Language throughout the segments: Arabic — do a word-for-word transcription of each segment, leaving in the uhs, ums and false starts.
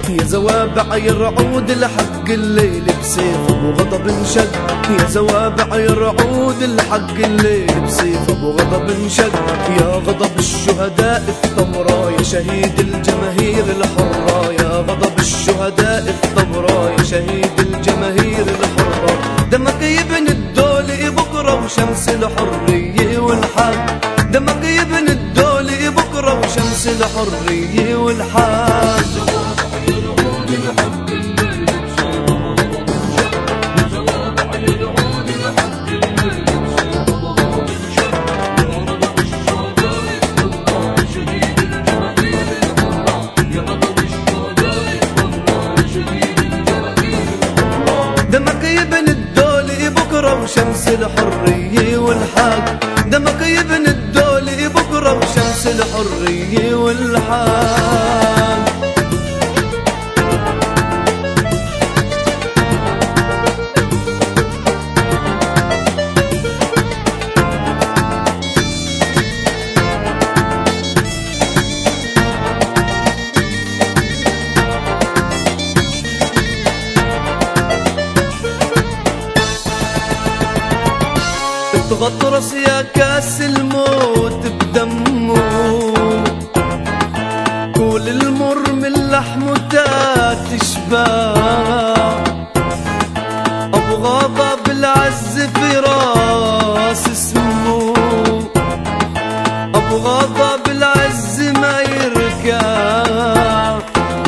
يا زوابع يرعود الحق الليل بسيف ابو غضب انشق. يا زوابع يرعود الحق الليل بسيف ابو غضب انشق. يا غضب الشهداء الثورة يا شهيد الجماهير الحرة. يا غضب الشهداء الثورة يا شهيد الجماهير الحرة. دمك يبني الدولة بكرة وشمس الحرية والحق. دمك يبني الدولة بكرة وشمس الحرية والحق. دمك يبني الدولة بكرة وشمس الحرية والحق. دمك يبني الدولة بكرة وشمس الحرية والحق. تغطرس يا كاس الموت بدمه. كل المر من لحمه تشبع. ابو غضب العز في راس اسمه. ابو غضب العز ما يركع.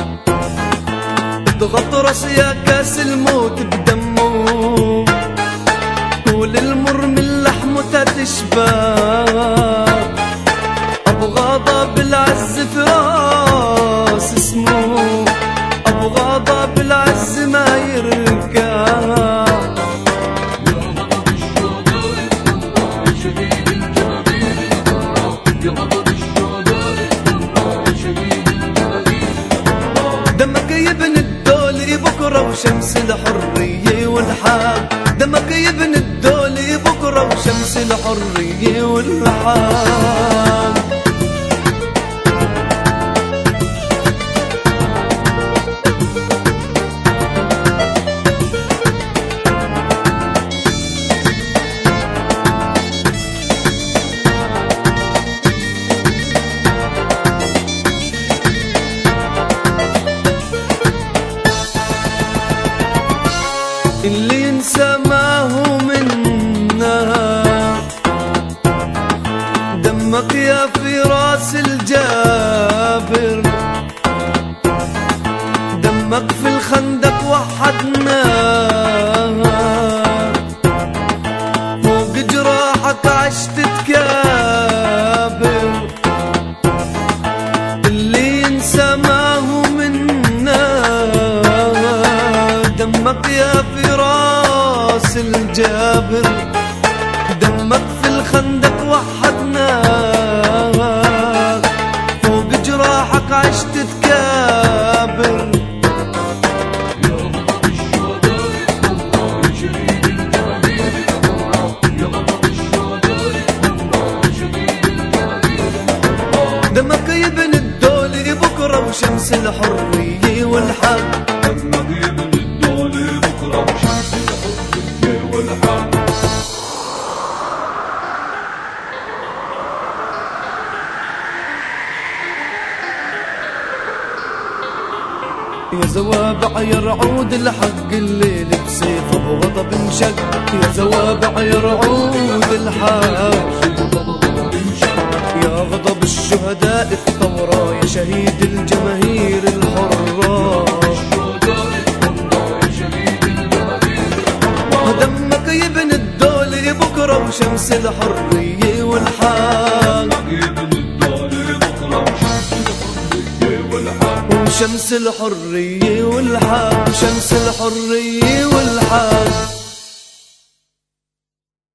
تغطرس يا كاس الموت بدمه. كل المر من لحمه تشبع. ابو غضب العز في راس اسمه. ابو غضب العز ما يركع. يا غضب الشهداء الثورة يا شهيد الجماهير الحرة. يا غضب الشهداء الثورة يا شهيد الجماهير الحرة. دمك يبني الدولة بكرة وشمس الحرية والحق. دمك يبني الدولة بكرة وشمس الحرية والحق. اللي ينسى ما هو منا. دمك يا في راس الجابر. دمك في الخندق وحدنا. فوق جراحك عشت تكابر. اللي ينسى ما هو منا. دمك يا في راس الجابر. دمك في الخندق وحدنا. فوق جراحك عشت تكابر. يا غضب الشهداء الثورة يا شهيد الجماهير الحرة. يا غضب الشهداء الثورة يا شهيد الجماهير الحرة. دمك يبني الدولة بكرة وشمس الحرية والحق. دمك يبني الدولة بكرة وشمس الحرية والحق. يا زوابع يرعود الحق الليل بسيف ابو غضب انشق. يا زوابع يرعود الحق. يا غضب الشهداء الثورة يا شهيد الجماهير الحرة. دمك يبني الدولة بكرة وشمس الحرية والحق. وشمس الحرية والحق. شمس الحرية والحق.